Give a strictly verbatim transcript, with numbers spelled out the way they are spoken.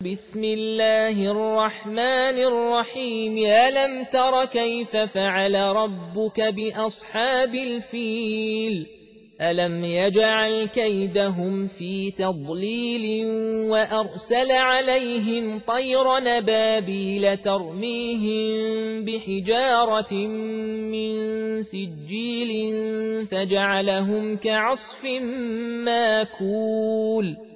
بسم الله الرحمن الرحيم. ألم تر كيف فعل ربك بأصحاب الفيل؟ ألم يجعل كيدهم في تضليل وأرسل عليهم طير نبابيل ترميهم بحجارة من سجيل فجعلهم كعصف ماكول.